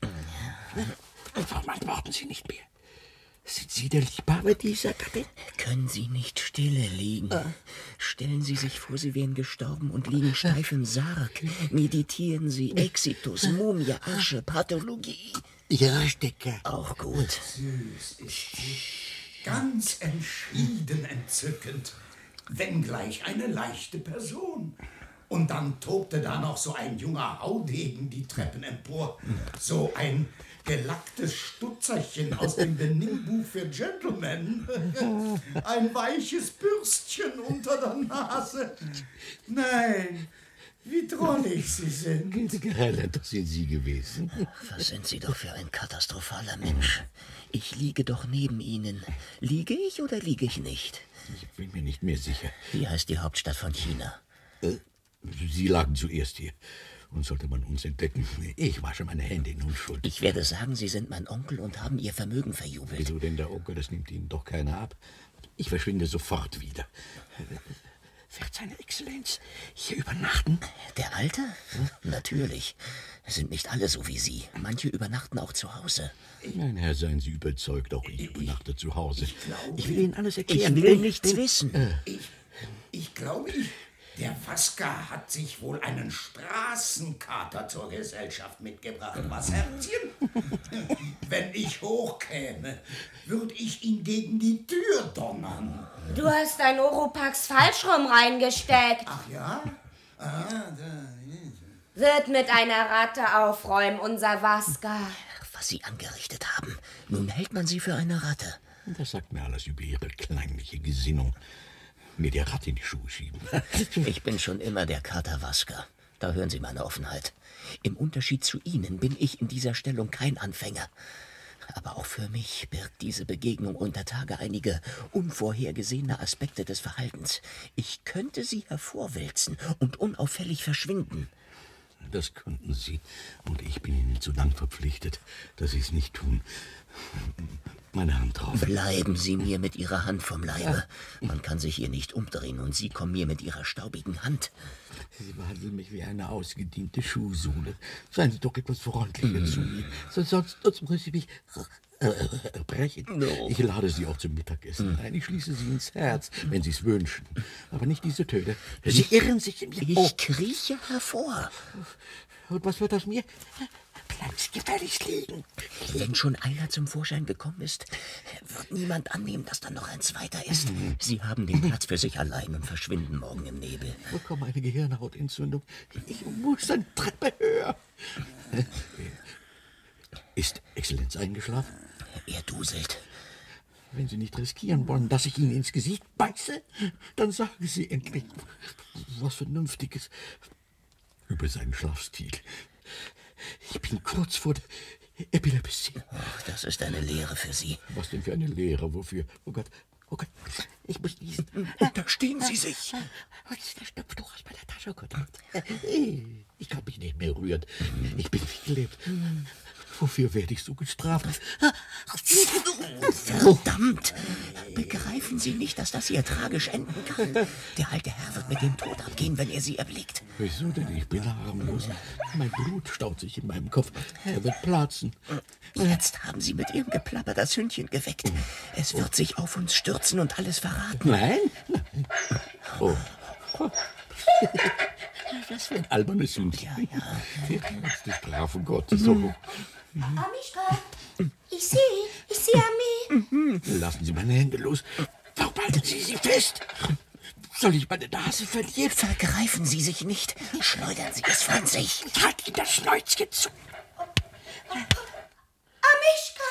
Warum warten Sie nicht mehr? Sind Sie der Liebhaber dieser Gattin? Können Sie nicht stille liegen? Stellen Sie sich vor, Sie wären gestorben und liegen steif im Sarg. Meditieren Sie Exitus, Mumie, Asche, Pathologie. Ja, Stecker. Auch gut. Süß ist sie. Ganz entschieden entzückend. Wenngleich eine leichte Person. Und dann tobte da noch so ein junger Haudegen die Treppen empor. So ein gelacktes Stutzerchen aus dem Benimmbuch für Gentlemen. Ein weiches Bürstchen unter der Nase. Nein, wie drollig Sie sind. Gerade das sind Sie gewesen. Was sind Sie doch für ein katastrophaler Mensch. Ich liege doch neben Ihnen. Liege ich oder liege ich nicht? Ich bin mir nicht mehr sicher. Wie heißt die Hauptstadt von China? Äh, Sie lagen zuerst hier. Und sollte man uns entdecken, ich wasche meine Hände in Unschuld. Ich werde sagen, Sie sind mein Onkel und haben Ihr Vermögen verjubelt. Wieso denn der Onkel? Das nimmt Ihnen doch keiner ab. Ich verschwinde sofort wieder. Wird seine Exzellenz hier übernachten? Der Alte? Natürlich. Es sind nicht alle so wie Sie. Manche übernachten auch zu Hause. Mein Herr, seien Sie überzeugt, auch ich übernachte zu Hause. Ich, glaube, ich will Ihnen alles erklären. Ich will den, nichts den, wissen. Äh. Ich, ich glaube, ich, der Waska hat sich wohl einen Straßenkater zur Gesellschaft mitgebracht. Was, Herzchen? Wenn ich hochkäme, würde ich ihn gegen die Tür donnern. Du hast dein Oropax falsch rum reingesteckt. Ach ja? Ah, da. Wird mit einer Ratte aufräumen, unser Waska. Was Sie angerichtet haben. Nun hält man Sie für eine Ratte. Das sagt mir alles über Ihre kleinliche Gesinnung. Mir die Ratte in die Schuhe schieben. Ich bin schon immer der Kater Waska. Da hören Sie meine Offenheit. Im Unterschied zu Ihnen bin ich in dieser Stellung kein Anfänger. Aber auch für mich birgt diese Begegnung unter Tage einige unvorhergesehene Aspekte des Verhaltens. Ich könnte sie hervorwälzen und unauffällig verschwinden. Das könnten Sie. Und ich bin Ihnen zu Dank verpflichtet, dass Sie es nicht tun. Meine Hand drauf. Bleiben Sie mir mit Ihrer Hand vom Leibe. Man kann sich hier nicht umdrehen und Sie kommen mir mit Ihrer staubigen Hand. Sie behandeln mich wie eine ausgediente Schuhsohle. Seien Sie doch etwas freundlicher mm. zu mir. Sonst, sonst, sonst muss ich mich äh, brechen. No. Ich lade Sie auch zum Mittagessen mm. ein. Ich schließe Sie ins Herz, wenn Sie es wünschen. Aber nicht diese Töne. Sie ich, irren sich in mir. Ich oh. krieche hervor. Und was wird aus mir? Bleiben Sie gefälligst liegen. Wenn schon einer zum Vorschein gekommen ist, wird niemand annehmen, dass da noch ein zweiter ist. Mhm. Sie haben den Platz für sich allein und verschwinden morgen im Nebel. Ich bekomme eine Gehirnhautentzündung. Ich muss eine Treppe höher. Ist Exzellenz eingeschlafen? Er duselt. Wenn Sie nicht riskieren wollen, dass ich Ihnen ins Gesicht beiße, dann sagen Sie endlich was Vernünftiges über seinen Schlafstil. Ich bin kurz vor der Epilepsie. Ach, das ist eine Lehre für Sie. Was denn für eine Lehre? Wofür? Oh Gott, oh Gott, ich muss niesen. Unterstehen Sie sich. Was ist der Schnupftuch aus meiner Tasche? Oh Gott. Ich kann mich nicht mehr rühren. Ich bin wie gelebt. Wofür werde ich so gestraft? Verdammt! Begreifen Sie nicht, dass das hier tragisch enden kann? Der alte Herr wird mit dem Tod abgehen, wenn er Sie erblickt. Wieso denn? Ich bin harmlos. Mein Blut staut sich in meinem Kopf. Er wird platzen. Jetzt haben Sie mit Ihrem Geplapper das Hündchen geweckt. Es wird sich auf uns stürzen und alles verraten. Nein? Nein. Oh. Was für ein albernes Hündchen. Ja, ja. Das ist die Strafe Gottes. So. Amischka, ich sehe, ich sehe Ami. Lassen Sie meine Hände los. Warum halten Sie sie fest? Soll ich meine Nase verlieren? Vergreifen Sie sich nicht. Schleudern Sie es von sich. Halt Ihnen das Schnäuzchen zu. Amischka!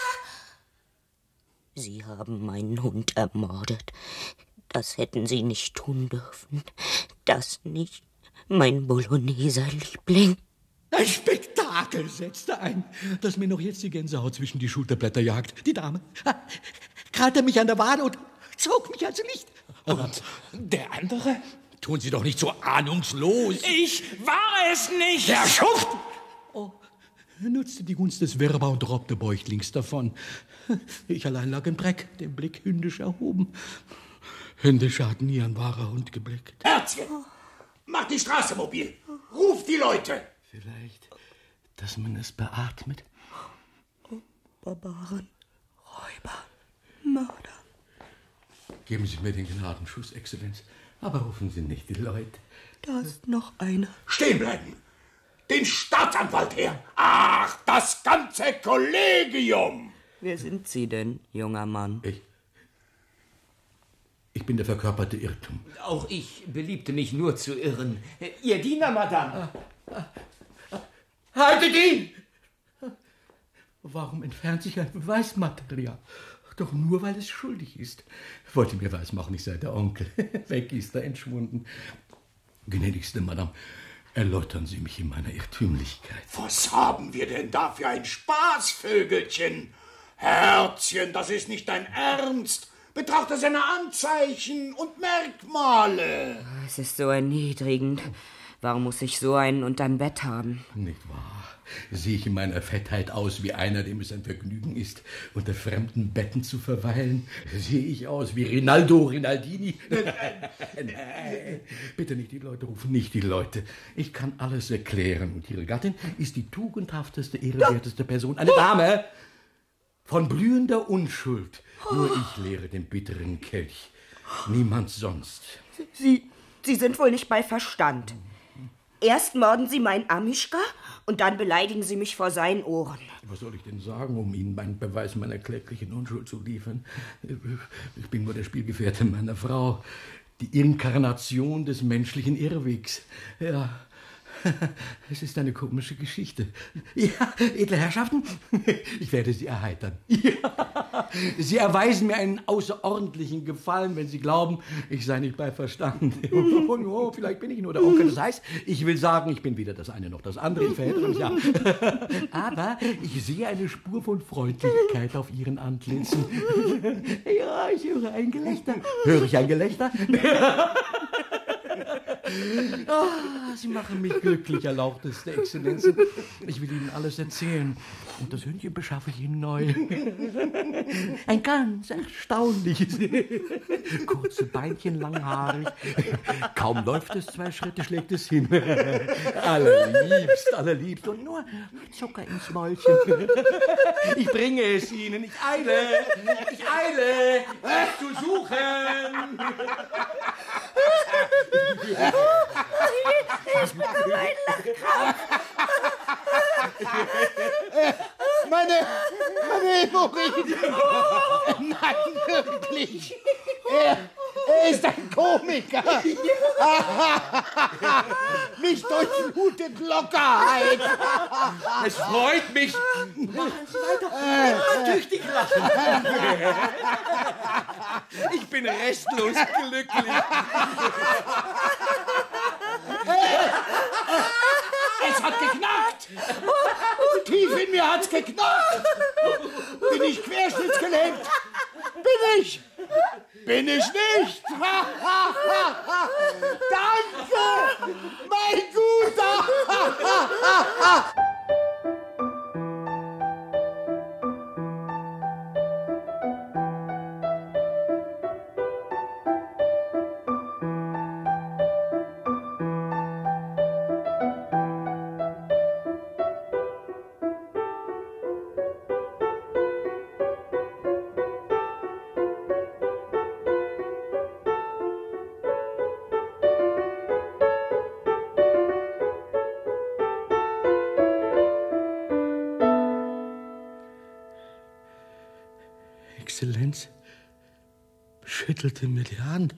Sie haben meinen Hund ermordet. Das hätten Sie nicht tun dürfen. Das nicht, mein Bologneser Liebling. Ein Spektakel setzte ein, das mir noch jetzt die Gänsehaut zwischen die Schulterblätter jagt. Die Dame krallte mich an der Wade und zog mich ans Licht. Und der andere? Tun Sie doch nicht so ahnungslos. Ich war es nicht! Der Schuft! Oh, nutzte die Gunst des Wirrwarr und robbte bäuchlings davon. Ich allein lag im Dreck, den Blick hündisch erhoben. Hündisch hat nie ein wahrer Hund geblickt. Herzchen, mach die Straße mobil. Ruf die Leute. Vielleicht, dass man es beatmet. Oh, Barbaren, Räuber, Mörder. Geben Sie mir den Gnadenschuss, Exzellenz, aber rufen Sie nicht die Leute. Da ist noch einer. Stehen bleiben. Den Staatsanwalt her. Ach, das ganze Kollegium. Wer sind Sie denn, junger Mann? Ich. Ich bin der verkörperte Irrtum. Auch ich beliebte mich nur zu irren. Ihr Diener, Madame. Haltet ihn! Warum entfernt sich ein Beweismaterial? Doch nur, weil es schuldig ist. Wollte mir weismachen, ich sei der Onkel. Weg ist er entschwunden. Gnädigste Madame, erläutern Sie mich in meiner Irrtümlichkeit. Was haben wir denn da für ein Spaßvögelchen? Herzchen, das ist nicht dein Ernst. Betrachte seine Anzeichen und Merkmale. Es ist so erniedrigend. Warum muss ich so einen unterm Bett haben? Nicht wahr? sehe ich in meiner Fettheit aus wie einer, dem es ein Vergnügen ist, unter fremden Betten zu verweilen? Sehe ich aus wie Rinaldo Rinaldini? Nein, bitte nicht die Leute rufen, nicht die Leute. Ich kann alles erklären. Und Ihre Gattin ist die tugendhafteste, ehrenwerteste Person. Eine Dame von blühender Unschuld. Nur ich leere den bitteren Kelch. Niemand sonst. Sie, Sie sind wohl nicht bei Verstand. Erst morden Sie meinen Amischka und dann beleidigen Sie mich vor seinen Ohren. Was soll ich denn sagen, um Ihnen meinen Beweis meiner kläglichen Unschuld zu liefern? Ich bin nur der Spielgefährte meiner Frau, die Inkarnation des menschlichen Irrwegs. Ja, es ist eine komische Geschichte. Ja, edle Herrschaften, ich werde Sie erheitern. Ja, Sie erweisen mir einen außerordentlichen Gefallen, wenn Sie glauben, ich sei nicht bei Verstand. Oh, oh, vielleicht bin ich nur der Onkel. Das heißt, ich will sagen, ich bin weder das eine noch das andere. Ich verhättere mich, ja. Aber ich sehe eine Spur von Freundlichkeit auf Ihren Antlitzen. Ja, ich höre ein Gelächter. Höre ich ein Gelächter? Oh, Sie machen mich glücklich, erlauchteste Exzellenzen. Ich will Ihnen alles erzählen. Und das Hündchen beschaffe ich Ihnen neu. Ein ganz erstaunliches. Kurze Beinchen, langhaarig. Kaum läuft es zwei Schritte, schlägt es hin. Allerliebst, allerliebst. Und nur Zucker ins Mäulchen. Ich bringe es Ihnen. Ich eile. Ich eile, es zu suchen. Ich bekomme einen Lachkrampf. Meine, meine Hämorrhoiden. Nein, wirklich. Er, er ist ein Komiker. Mich durchflutet Lockerheit. Es freut mich. Machen Sie weiter. Immer tüchtig lachen. Ich bin restlos glücklich. Es hat geknackt! Tief in mir hat's geknackt! Bin ich querschnittsgelähmt? Bin ich? Bin ich nicht? Danke, mein Guter! Exzellenz schüttelte mir die Hand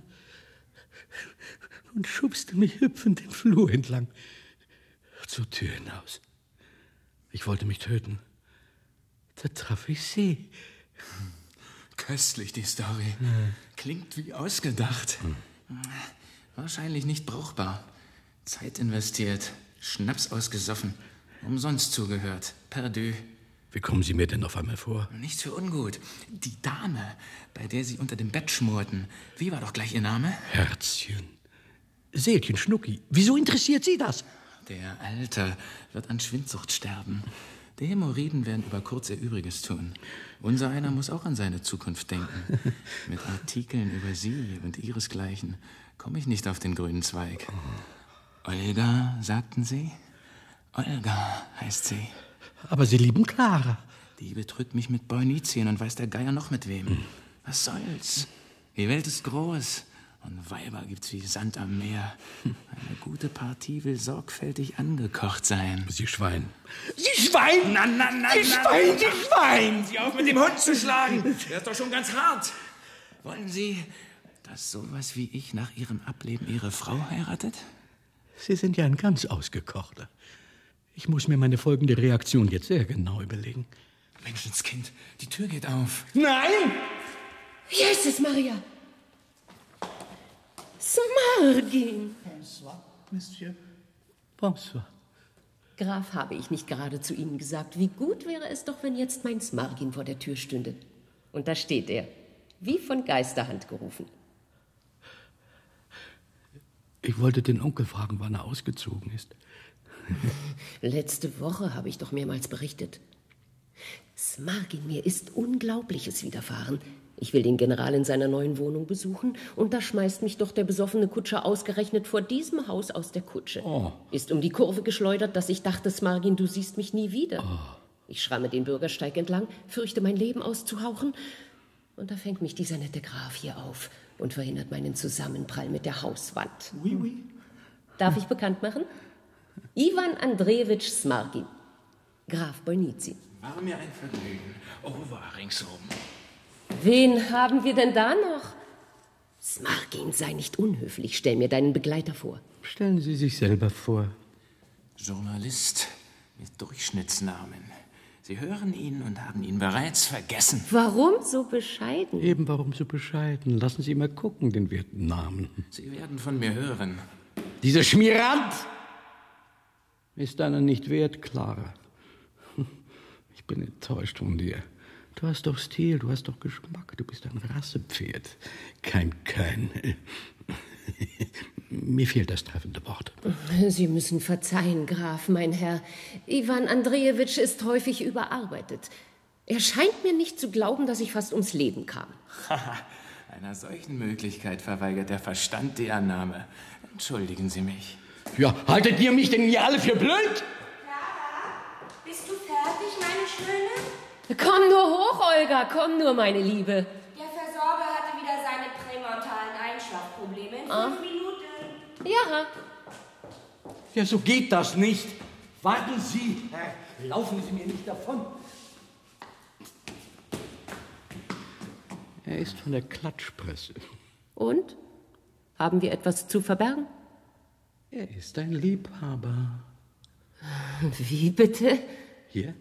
und schubste mich hüpfend den Flur entlang zur Tür hinaus. Ich wollte mich töten. Da traf ich Sie. Köstlich, die Story. Ja. Klingt wie ausgedacht. Hm. Wahrscheinlich nicht brauchbar. Zeit investiert, Schnaps ausgesoffen, umsonst zugehört, perdu. Wie kommen Sie mir denn auf einmal vor? Nichts für ungut. Die Dame, bei der Sie unter dem Bett schmorten, wie war doch gleich Ihr Name? Herzchen. Seelchen Schnucki. Wieso interessiert Sie das? Der Alte wird an Schwindsucht sterben. Die Hämorrhoiden werden über kurz ihr Übriges tun. Unser einer muss auch an seine Zukunft denken. Mit Artikeln über Sie und Ihresgleichen komme ich nicht auf den grünen Zweig. Olga, sagten Sie? Olga heißt sie. Aber Sie lieben Clara. Die betrügt mich mit Bornizien und weiß der Geier noch mit wem. Hm. Was soll's? Die Welt ist groß und Weiber gibt's wie Sand am Meer. Eine gute Partie will sorgfältig angekocht sein. Sie Schwein. Sie Schwein! Na, na, na, Sie Schwein, Sie Schwein! Sie auf mit dem Hund zu schlagen! Der ist doch schon ganz hart. Wollen Sie, dass sowas wie ich nach Ihrem Ableben Ihre Frau heiratet? Sie sind ja ein ganz Ausgekochter. Ich muss mir meine folgende Reaktion jetzt sehr genau überlegen. Menschenskind, die Tür geht auf. Nein! Jesus Maria! Smargin! Bonsoir, Monsieur. Bonsoir. Graf, habe ich nicht gerade zu Ihnen gesagt, wie gut wäre es doch, wenn jetzt mein Smargin vor der Tür stünde. Und da steht er, wie von Geisterhand gerufen. Ich wollte den Onkel fragen, wann er ausgezogen ist. Letzte Woche habe ich doch mehrmals berichtet. Smargin, mir ist Unglaubliches widerfahren. Ich will den General in seiner neuen Wohnung besuchen und da schmeißt mich doch der besoffene Kutscher ausgerechnet vor diesem Haus aus der Kutsche. Oh. Ist um die Kurve geschleudert, dass ich dachte, Smargin, du siehst mich nie wieder. Oh. Ich schramme den Bürgersteig entlang, fürchte, mein Leben auszuhauchen. Und da fängt mich dieser nette Graf hier auf und verhindert meinen Zusammenprall mit der Hauswand. Oui, oui. Darf ich bekannt machen? Iwan Andrejewitsch Smargin, Graf Bolnizyn. War mir ein Vergnügen. Oh, war ringsum. Wen haben wir denn da noch? Smargin, sei nicht unhöflich. Stell mir deinen Begleiter vor. Stellen Sie sich selber vor. Journalist mit Durchschnittsnamen. Sie hören ihn und haben ihn bereits vergessen. Warum so bescheiden? Eben, warum so bescheiden? Lassen Sie mal gucken, den werten Namen. Sie werden von mir hören. Dieser Schmierant ist einer nicht wert, Clara. Ich bin enttäuscht von dir. Du hast doch Stil, du hast doch Geschmack, du bist ein Rassepferd. Kein Kein. Mir fehlt das treffende Wort. Sie müssen verzeihen, Graf, mein Herr. Iwan Andrejewitsch ist häufig überarbeitet. Er scheint mir nicht zu glauben, dass ich fast ums Leben kam. Einer solchen Möglichkeit verweigert der Verstand die Annahme. Entschuldigen Sie mich. Ja, haltet ihr mich denn hier alle für blöd? Clara, bist du fertig, meine Schöne? Komm nur hoch, Olga, komm nur, meine Liebe. Der Versorger hatte wieder seine prämontalen Einschlafprobleme. In fünf Ah. Minuten. Ja. Ja, so geht das nicht. Warten Sie. Laufen Sie mir nicht davon. Er ist von der Klatschpresse. Und? Haben wir etwas zu verbergen? Er ist ein Liebhaber. Wie bitte? Hier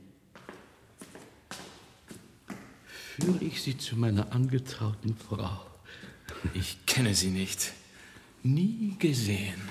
führe ich Sie zu meiner angetrauten Frau. Ich kenne sie nicht. Nie gesehen.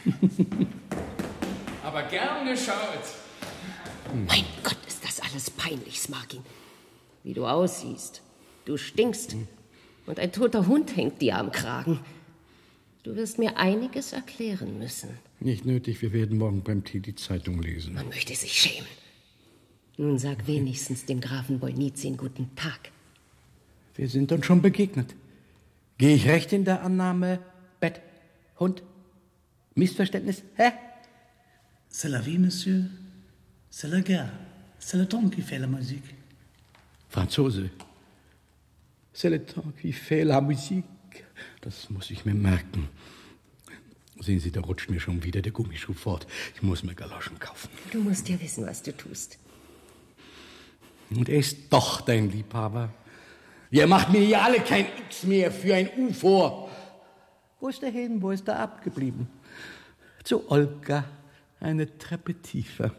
Aber gern geschaut. Mein Gott, ist das alles peinlich, Smargin. Wie du aussiehst. Du stinkst. Und ein toter Hund hängt dir am Kragen. Du wirst mir einiges erklären müssen. Nicht nötig, wir werden morgen beim Tee die Zeitung lesen. Man möchte sich schämen. Nun sag wenigstens dem Grafen Bolnizyn guten Tag. Wir sind uns schon begegnet. Gehe ich recht in der Annahme? Bett, Hund, Missverständnis, hä? C'est la vie, monsieur. C'est la guerre. C'est le temps qui fait la musique. Franzose. C'est le temps qui fait la musique. Das muss ich mir merken. Sehen Sie, da rutscht mir schon wieder der Gummischuh fort. Ich muss mir Galoschen kaufen. Du musst ja wissen, was du tust. Und er ist doch dein Liebhaber. Ihr macht mir ja alle kein X mehr für ein U vor. Wo ist der hin? Wo ist der abgeblieben? Zu Olga, eine Treppe tiefer.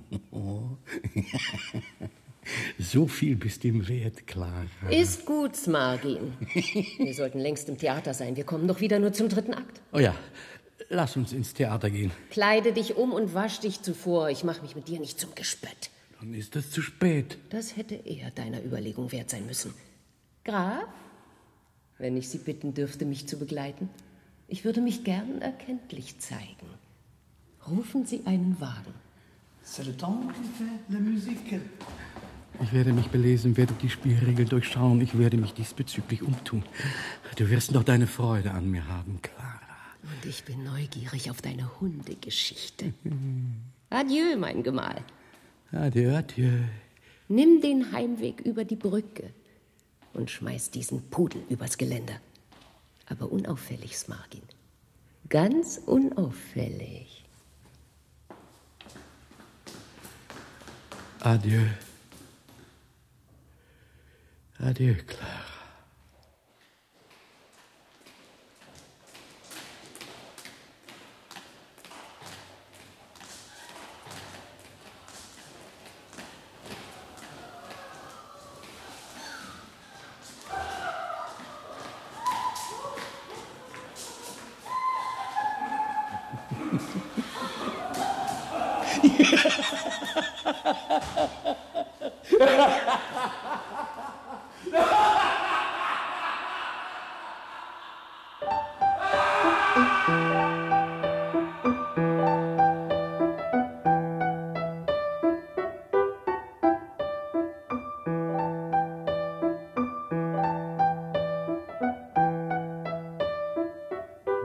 So viel bist ihm wert, Clara. Ist gut, Smargin. Wir sollten längst im Theater sein. Wir kommen doch wieder nur zum dritten Akt. Oh ja, lass uns ins Theater gehen. Kleide dich um und wasch dich zuvor. Ich mache mich mit dir nicht zum Gespött. Dann ist es zu spät. Das hätte eher deiner Überlegung wert sein müssen. Graf, wenn ich Sie bitten dürfte, mich zu begleiten, ich würde mich gern erkenntlich zeigen. Rufen Sie einen Wagen. C'est le temps qui fait la musique. Ich werde mich belesen, werde die Spielregeln durchschauen. Ich werde mich diesbezüglich umtun. Du wirst noch deine Freude an mir haben, Clara. Und ich bin neugierig auf deine Hundegeschichte. Adieu, mein Gemahl. Adieu, adieu. Nimm den Heimweg über die Brücke und schmeiß diesen Pudel übers Geländer. Aber unauffällig, Smargin. Ganz unauffällig. Adieu. Adieu, Clara.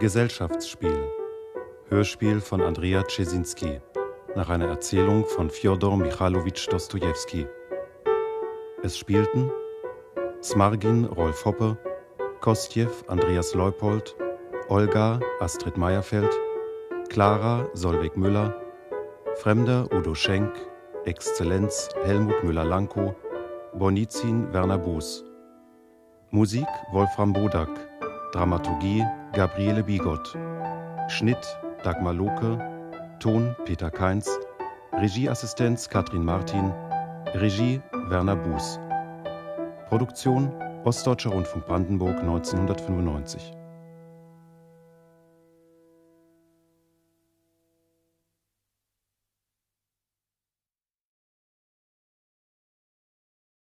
Gesellschaftsspiel. Hörspiel von Andrea Czesinski nach einer Erzählung von Fjodor Michalowitsch Dostojewski. Es spielten Smargin Rolf Hoppe, Kostjew Andreas Leupold, Olga Astrid Meyerfeld, Clara Solveig Müller, Fremder Udo Schenk, Exzellenz Helmut Müller-Lankow, Bonizin Werner Buß. Musik Wolfram Bodak, Dramaturgie Gabriele Bigot, Schnitt Dagmar Lohke, Ton Peter Kainz, Regieassistenz Katrin Martin, Regie Werner Buß. Produktion Ostdeutscher Rundfunk Brandenburg neunzehnhundertfünfundneunzig.